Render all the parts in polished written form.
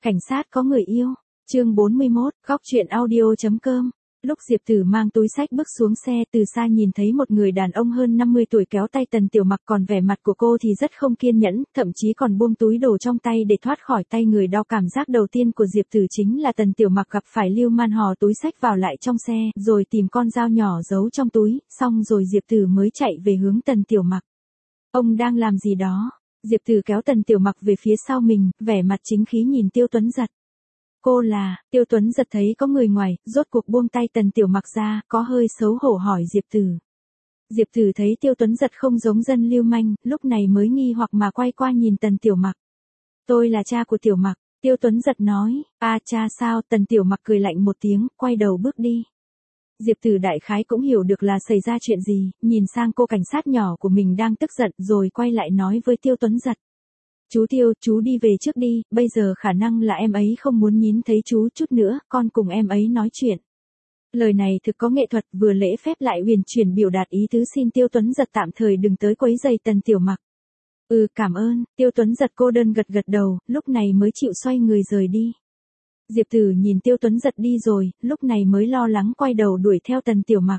Cảnh sát có người yêu. Chương 41, góc truyện audio.com. Lúc Diệp Tử mang túi xách bước xuống xe, từ xa nhìn thấy một người đàn ông hơn 50 tuổi kéo tay Tần Tiểu Mặc, còn vẻ mặt của cô thì rất không kiên nhẫn, thậm chí còn buông túi đồ trong tay để thoát khỏi tay người đo. Cảm giác đầu tiên của Diệp Tử chính là Tần Tiểu Mặc gặp phải lưu man hò túi xách vào lại trong xe, rồi tìm con dao nhỏ giấu trong túi, xong rồi Diệp Tử mới chạy về hướng Tần Tiểu Mặc. Ông đang làm gì đó? Diệp Tử kéo Tần Tiểu Mặc về phía sau mình, vẻ mặt chính khí nhìn Tiêu Tuấn Giật. Cô là? Tiêu Tuấn Giật thấy có người ngoài, rốt cuộc buông tay Tần Tiểu Mặc ra, có hơi xấu hổ hỏi Diệp Tử. Diệp Tử thấy Tiêu Tuấn Giật không giống dân lưu manh, lúc này mới nghi hoặc mà quay qua nhìn Tần Tiểu Mặc. Tôi là cha của Tiểu Mặc, Tiêu Tuấn Giật nói. À, cha sao? Tần Tiểu Mặc cười lạnh một tiếng, quay đầu bước đi. Diệp Tử đại khái cũng hiểu được là xảy ra chuyện gì, nhìn sang cô cảnh sát nhỏ của mình đang tức giận, rồi quay lại nói với Tiêu Tuấn Giật. Chú Tiêu, chú đi về trước đi, bây giờ khả năng là em ấy không muốn nhìn thấy chú chút nữa, con cùng em ấy nói chuyện. Lời này thực có nghệ thuật, vừa lễ phép lại huyền chuyển biểu đạt ý tứ xin Tiêu Tuấn Giật tạm thời đừng tới quấy rầy Tần Tiểu Mặc. Cảm ơn. Tiêu Tuấn Giật cô đơn gật gật đầu, lúc này mới chịu xoay người rời đi. Diệp Tử nhìn Tiêu Tuấn Giật đi rồi, lúc này mới lo lắng quay đầu đuổi theo Tần Tiểu Mặc.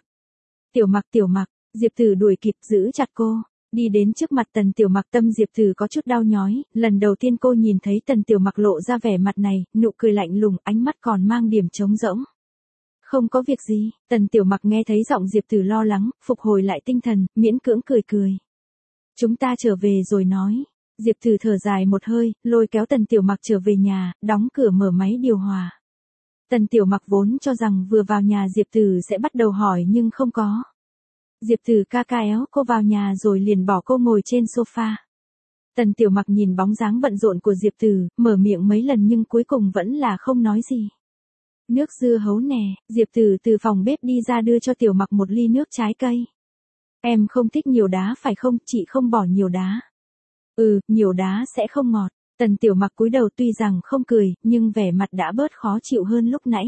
Tiểu Mặc, Diệp Tử đuổi kịp giữ chặt cô. Đi đến trước mặt Tần Tiểu Mặc, tâm Diệp Tử có chút đau nhói, lần đầu tiên cô nhìn thấy Tần Tiểu Mặc lộ ra vẻ mặt này, nụ cười lạnh lùng, ánh mắt còn mang điểm trống rỗng. Không có việc gì, Tần Tiểu Mặc nghe thấy giọng Diệp Tử lo lắng, phục hồi lại tinh thần, miễn cưỡng cười. Chúng ta trở về rồi nói. Diệp Tử thở dài một hơi, lôi kéo Tần Tiểu Mặc trở về nhà, đóng cửa mở máy điều hòa. Tần Tiểu Mặc vốn cho rằng vừa vào nhà Diệp Tử sẽ bắt đầu hỏi nhưng không có. Diệp Tử ca éo cô vào nhà rồi liền bỏ cô ngồi trên sofa. Tần Tiểu Mặc nhìn bóng dáng bận rộn của Diệp Tử, mở miệng mấy lần nhưng cuối cùng vẫn là không nói gì. Nước dưa hấu nè, Diệp Tử từ phòng bếp đi ra đưa cho Tiểu Mặc một ly nước trái cây. Em không thích nhiều đá phải không, chị không bỏ nhiều đá. Nhiều đá sẽ không ngọt. Tần Tiểu Mặc cúi đầu tuy rằng không cười, nhưng vẻ mặt đã bớt khó chịu hơn lúc nãy.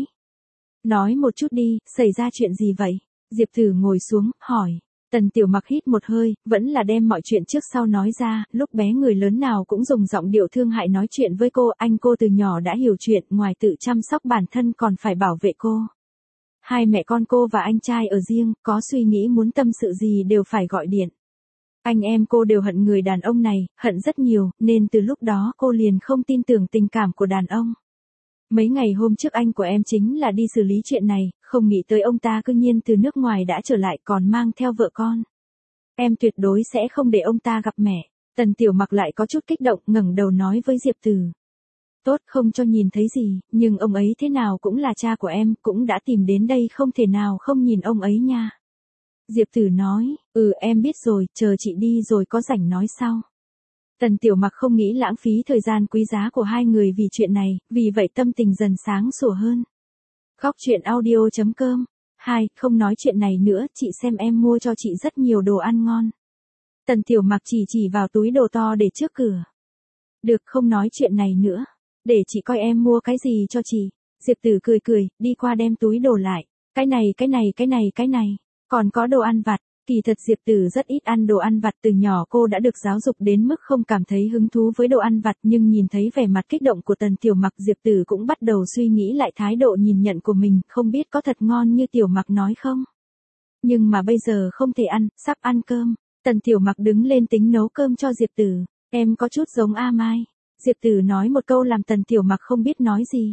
Nói một chút đi, xảy ra chuyện gì vậy? Diệp Tử ngồi xuống, hỏi. Tần Tiểu Mặc hít một hơi, vẫn là đem mọi chuyện trước sau nói ra, lúc bé người lớn nào cũng dùng giọng điệu thương hại nói chuyện với cô, anh cô từ nhỏ đã hiểu chuyện, ngoài tự chăm sóc bản thân còn phải bảo vệ cô. Hai mẹ con cô và anh trai ở riêng, có suy nghĩ muốn tâm sự gì đều phải gọi điện. Anh em cô đều hận người đàn ông này, hận rất nhiều, nên từ lúc đó cô liền không tin tưởng tình cảm của đàn ông. Mấy ngày hôm trước anh của em chính là đi xử lý chuyện này, không nghĩ tới ông ta cư nhiên từ nước ngoài đã trở lại còn mang theo vợ con. Em tuyệt đối sẽ không để ông ta gặp mẹ. Tần Tiểu Mặc lại có chút kích động, ngẩng đầu nói với Diệp Tử. Tốt, không cho nhìn thấy gì, nhưng ông ấy thế nào cũng là cha của em, cũng đã tìm đến đây, không thể nào không nhìn ông ấy nha. Diệp Tử nói, em biết rồi, chờ chị đi rồi có rảnh nói sau. Tần Tiểu Mặc không nghĩ lãng phí thời gian quý giá của hai người vì chuyện này, vì vậy tâm tình dần sáng sủa hơn. Góc truyện audio.com. Không nói chuyện này nữa, chị xem em mua cho chị rất nhiều đồ ăn ngon. Tần Tiểu Mặc chỉ vào túi đồ to để trước cửa. Được, không nói chuyện này nữa. Để chị coi em mua cái gì cho chị. Diệp Tử cười, đi qua đem túi đồ lại. Cái này. Còn có đồ ăn vặt. Kỳ thật Diệp Tử rất ít ăn đồ ăn vặt, từ nhỏ cô đã được giáo dục đến mức không cảm thấy hứng thú với đồ ăn vặt, nhưng nhìn thấy vẻ mặt kích động của Tần Tiểu Mặc, Diệp Tử cũng bắt đầu suy nghĩ lại thái độ nhìn nhận của mình, không biết có thật ngon như Tiểu Mặc nói không. Nhưng mà bây giờ không thể ăn, sắp ăn cơm. Tần Tiểu Mặc đứng lên tính nấu cơm cho Diệp Tử. Em có chút giống A Mai. Diệp Tử nói một câu làm Tần Tiểu Mặc không biết nói gì.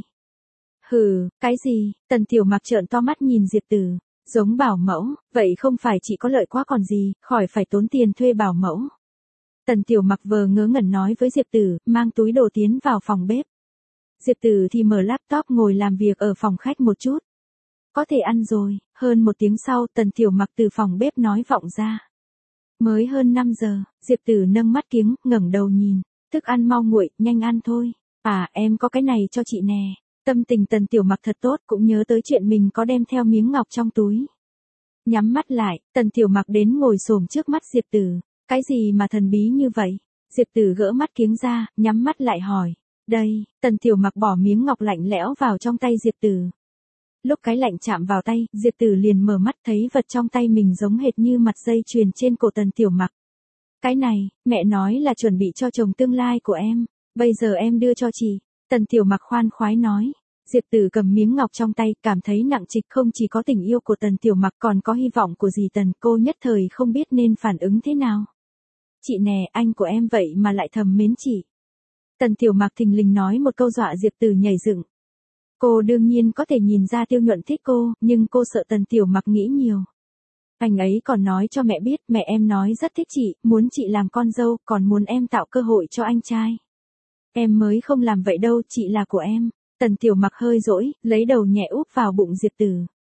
Cái gì? Tần Tiểu Mặc trợn to mắt nhìn Diệp Tử. Giống bảo mẫu, vậy không phải chỉ có lợi quá còn gì, khỏi phải tốn tiền thuê bảo mẫu. Tần Tiểu Mặc vờ ngớ ngẩn nói với Diệp Tử, mang túi đồ tiến vào phòng bếp. Diệp Tử thì mở laptop ngồi làm việc ở phòng khách một chút. Có thể ăn rồi. Hơn một tiếng sau, Tần Tiểu Mặc từ phòng bếp nói vọng ra. Mới hơn 5 giờ, Diệp Tử nâng mắt kiếng, ngẩng đầu nhìn. Thức ăn mau nguội, nhanh ăn thôi. Em có cái này cho chị nè. Tâm tình Tần Tiểu Mặc thật tốt, cũng nhớ tới chuyện mình có đem theo miếng ngọc trong túi. Nhắm mắt lại, Tần Tiểu Mặc đến ngồi xổm trước mắt Diệp Tử. Cái gì mà thần bí như vậy? Diệp Tử gỡ mắt kiếng ra, nhắm mắt lại hỏi. Đây, Tần Tiểu Mặc bỏ miếng ngọc lạnh lẽo vào trong tay Diệp Tử. Lúc cái lạnh chạm vào tay, Diệp Tử liền mở mắt thấy vật trong tay mình giống hệt như mặt dây chuyền trên cổ Tần Tiểu Mặc. Cái này, mẹ nói là chuẩn bị cho chồng tương lai của em. Bây giờ em đưa cho chị. Tần Tiểu Mặc khoan khoái nói. Diệp Tử cầm miếng ngọc trong tay, cảm thấy nặng trịch, không chỉ có tình yêu của Tần Tiểu Mặc còn có hy vọng của dì Tần, cô nhất thời không biết nên phản ứng thế nào. Chị nè, anh của em vậy mà lại thầm mến chị. Tần Tiểu Mặc thình lình nói một câu dọa Diệp Tử nhảy dựng. Cô đương nhiên có thể nhìn ra Tiêu Nhuận thích cô, nhưng cô sợ Tần Tiểu Mặc nghĩ nhiều. Anh ấy còn nói cho mẹ biết, mẹ em nói rất thích chị, muốn chị làm con dâu, còn muốn em tạo cơ hội cho anh trai. Em mới không làm vậy đâu, chị là của em. Tần Tiểu Mặc hơi dỗi, lấy đầu nhẹ úp vào bụng Diệp Tử.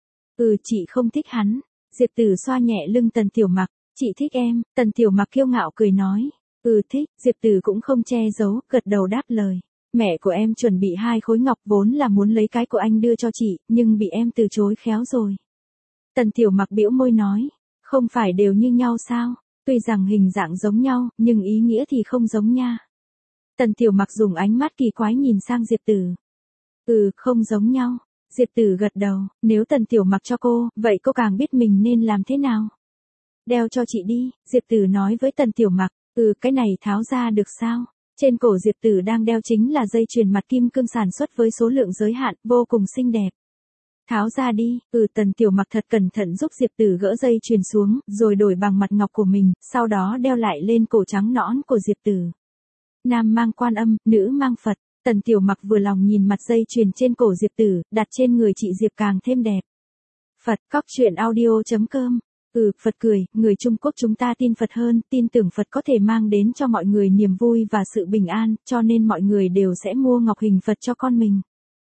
Chị không thích hắn. Diệp Tử xoa nhẹ lưng Tần Tiểu Mặc. Chị thích em. Tần Tiểu Mặc kiêu ngạo cười nói. Thích. Diệp Tử cũng không che giấu, gật đầu đáp lời. Mẹ của em chuẩn bị 2 khối ngọc vốn là muốn lấy cái của anh đưa cho chị, nhưng bị em từ chối khéo rồi. Tần Tiểu Mặc bĩu môi nói. Không phải đều như nhau sao? Tuy rằng hình dạng giống nhau, nhưng ý nghĩa thì không giống nha. Tần Tiểu Mặc dùng ánh mắt kỳ quái nhìn sang Diệp Tử. Không giống nhau. Diệp Tử gật đầu, nếu Tần Tiểu Mặc cho cô, vậy cô càng biết mình nên làm thế nào. Đeo cho chị đi, Diệp Tử nói với Tần Tiểu Mặc. Cái này tháo ra được sao? Trên cổ Diệp Tử đang đeo chính là dây chuyền mặt kim cương sản xuất với số lượng giới hạn, vô cùng xinh đẹp. Tháo ra đi. Tần Tiểu Mặc thật cẩn thận giúp Diệp Tử gỡ dây chuyền xuống, rồi đổi bằng mặt ngọc của mình, sau đó đeo lại lên cổ trắng nõn của Diệp Tử. Nam mang Quan Âm, nữ mang Phật. Tần Tiểu Mặc vừa lòng nhìn mặt dây chuyền trên cổ Diệp Tử, đặt trên người chị Diệp càng thêm đẹp. Phật, cóc truyện audio.com. Phật cười, người Trung Quốc chúng ta tin Phật hơn, tin tưởng Phật có thể mang đến cho mọi người niềm vui và sự bình an, cho nên mọi người đều sẽ mua ngọc hình Phật cho con mình.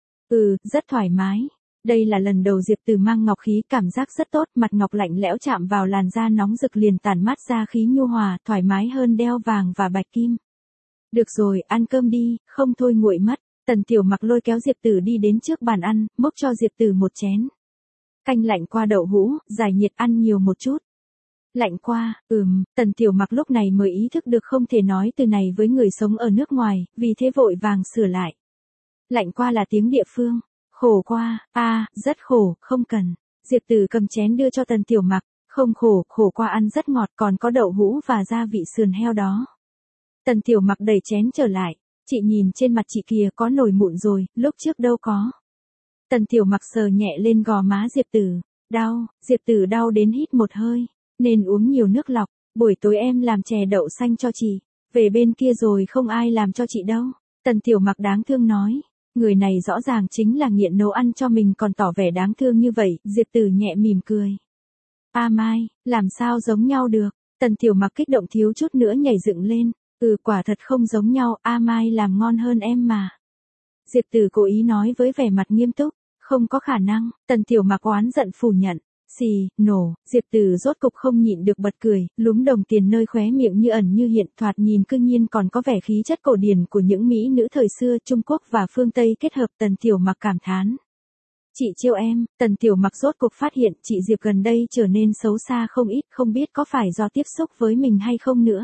Rất thoải mái. Đây là lần đầu Diệp Tử mang ngọc khí, cảm giác rất tốt, mặt ngọc lạnh lẽo chạm vào làn da nóng rực liền tản mát ra khí nhu hòa, thoải mái hơn đeo vàng và bạch kim. Được rồi, ăn cơm đi, không thôi nguội mất. Tần Tiểu Mặc lôi kéo Diệp Tử đi đến trước bàn ăn, múc cho Diệp Tử một chén. Canh lạnh qua đậu hũ, giải nhiệt, ăn nhiều một chút. Lạnh qua, Tần Tiểu Mặc lúc này mới ý thức được không thể nói từ này với người sống ở nước ngoài, vì thế vội vàng sửa lại. Lạnh qua là tiếng địa phương. Khổ qua, rất khổ, không cần. Diệp Tử cầm chén đưa cho Tần Tiểu Mặc. Không khổ, khổ qua ăn rất ngọt, còn có đậu hũ và gia vị sườn heo đó. Tần Tiểu Mặc đẩy chén trở lại. Chị nhìn trên mặt chị kìa, có nổi mụn rồi, lúc trước đâu có. Tần Tiểu Mặc sờ nhẹ lên gò má Diệp Tử. Đau. Diệp Tử đau đến hít một hơi. Nên uống nhiều nước lọc. Buổi tối em làm chè đậu xanh cho chị. Về bên kia rồi không ai làm cho chị đâu. Tần Tiểu Mặc đáng thương nói. Người này rõ ràng chính là nghiện nấu ăn cho mình còn tỏ vẻ đáng thương như vậy. Diệp Tử nhẹ mỉm cười. Mai, làm sao giống nhau được. Tần Tiểu Mặc kích động thiếu chút nữa nhảy dựng lên. Quả thật không giống nhau, Mai làm ngon hơn em mà. Diệp Tử cố ý nói với vẻ mặt nghiêm túc. Không có khả năng. Tần Tiểu Mặc oán giận phủ nhận. Nổ. Diệp Tử rốt cục không nhịn được bật cười, lúm đồng tiền nơi khóe miệng như ẩn như hiện, thoạt nhìn cương nhiên còn có vẻ khí chất cổ điển của những mỹ nữ thời xưa Trung Quốc và phương Tây kết hợp. Tần Tiểu Mặc cảm thán. Chị chiêu em. Tần Tiểu Mặc rốt cục phát hiện chị Diệp gần đây trở nên xấu xa không ít, không biết có phải do tiếp xúc với mình hay không nữa.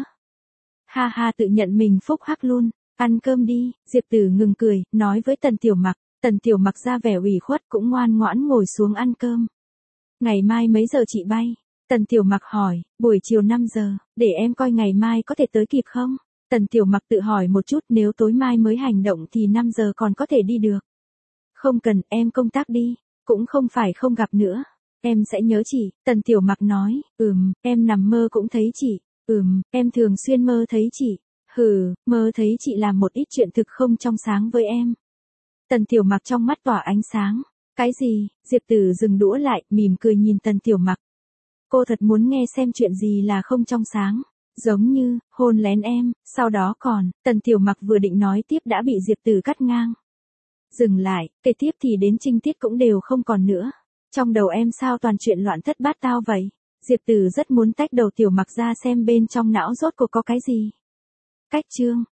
Ha tự nhận mình phúc hắc luôn. Ăn cơm đi. Diệp Tử ngừng cười, nói với Tần Tiểu Mặc. Tần Tiểu Mặc ra vẻ ủy khuất cũng ngoan ngoãn ngồi xuống ăn cơm. Ngày mai mấy giờ chị bay? Tần Tiểu Mặc hỏi. Buổi chiều 5 giờ, để em coi ngày mai có thể tới kịp không? Tần Tiểu Mặc tự hỏi một chút, nếu tối mai mới hành động thì 5 giờ còn có thể đi được. Không cần, em công tác đi. Cũng không phải không gặp nữa. Em sẽ nhớ chị. Tần Tiểu Mặc nói. Em nằm mơ cũng thấy chị. Em thường xuyên mơ thấy chị. Mơ thấy chị làm một ít chuyện thực không trong sáng với em. Tần Tiểu Mặc trong mắt tỏa ánh sáng. Cái gì? Diệp Tử dừng đũa lại, mỉm cười nhìn Tần Tiểu Mặc. Cô thật muốn nghe xem chuyện gì là không trong sáng. Giống như, hôn lén em, sau đó còn, Tần Tiểu Mặc vừa định nói tiếp đã bị Diệp Tử cắt ngang. Dừng lại, kể tiếp thì đến trinh tiết cũng đều không còn nữa. Trong đầu em sao toàn chuyện loạn thất bát tao vậy? Diệp Tử rất muốn tách đầu Tiểu Mặc ra xem bên trong não rốt cuộc có cái gì. Cách chương.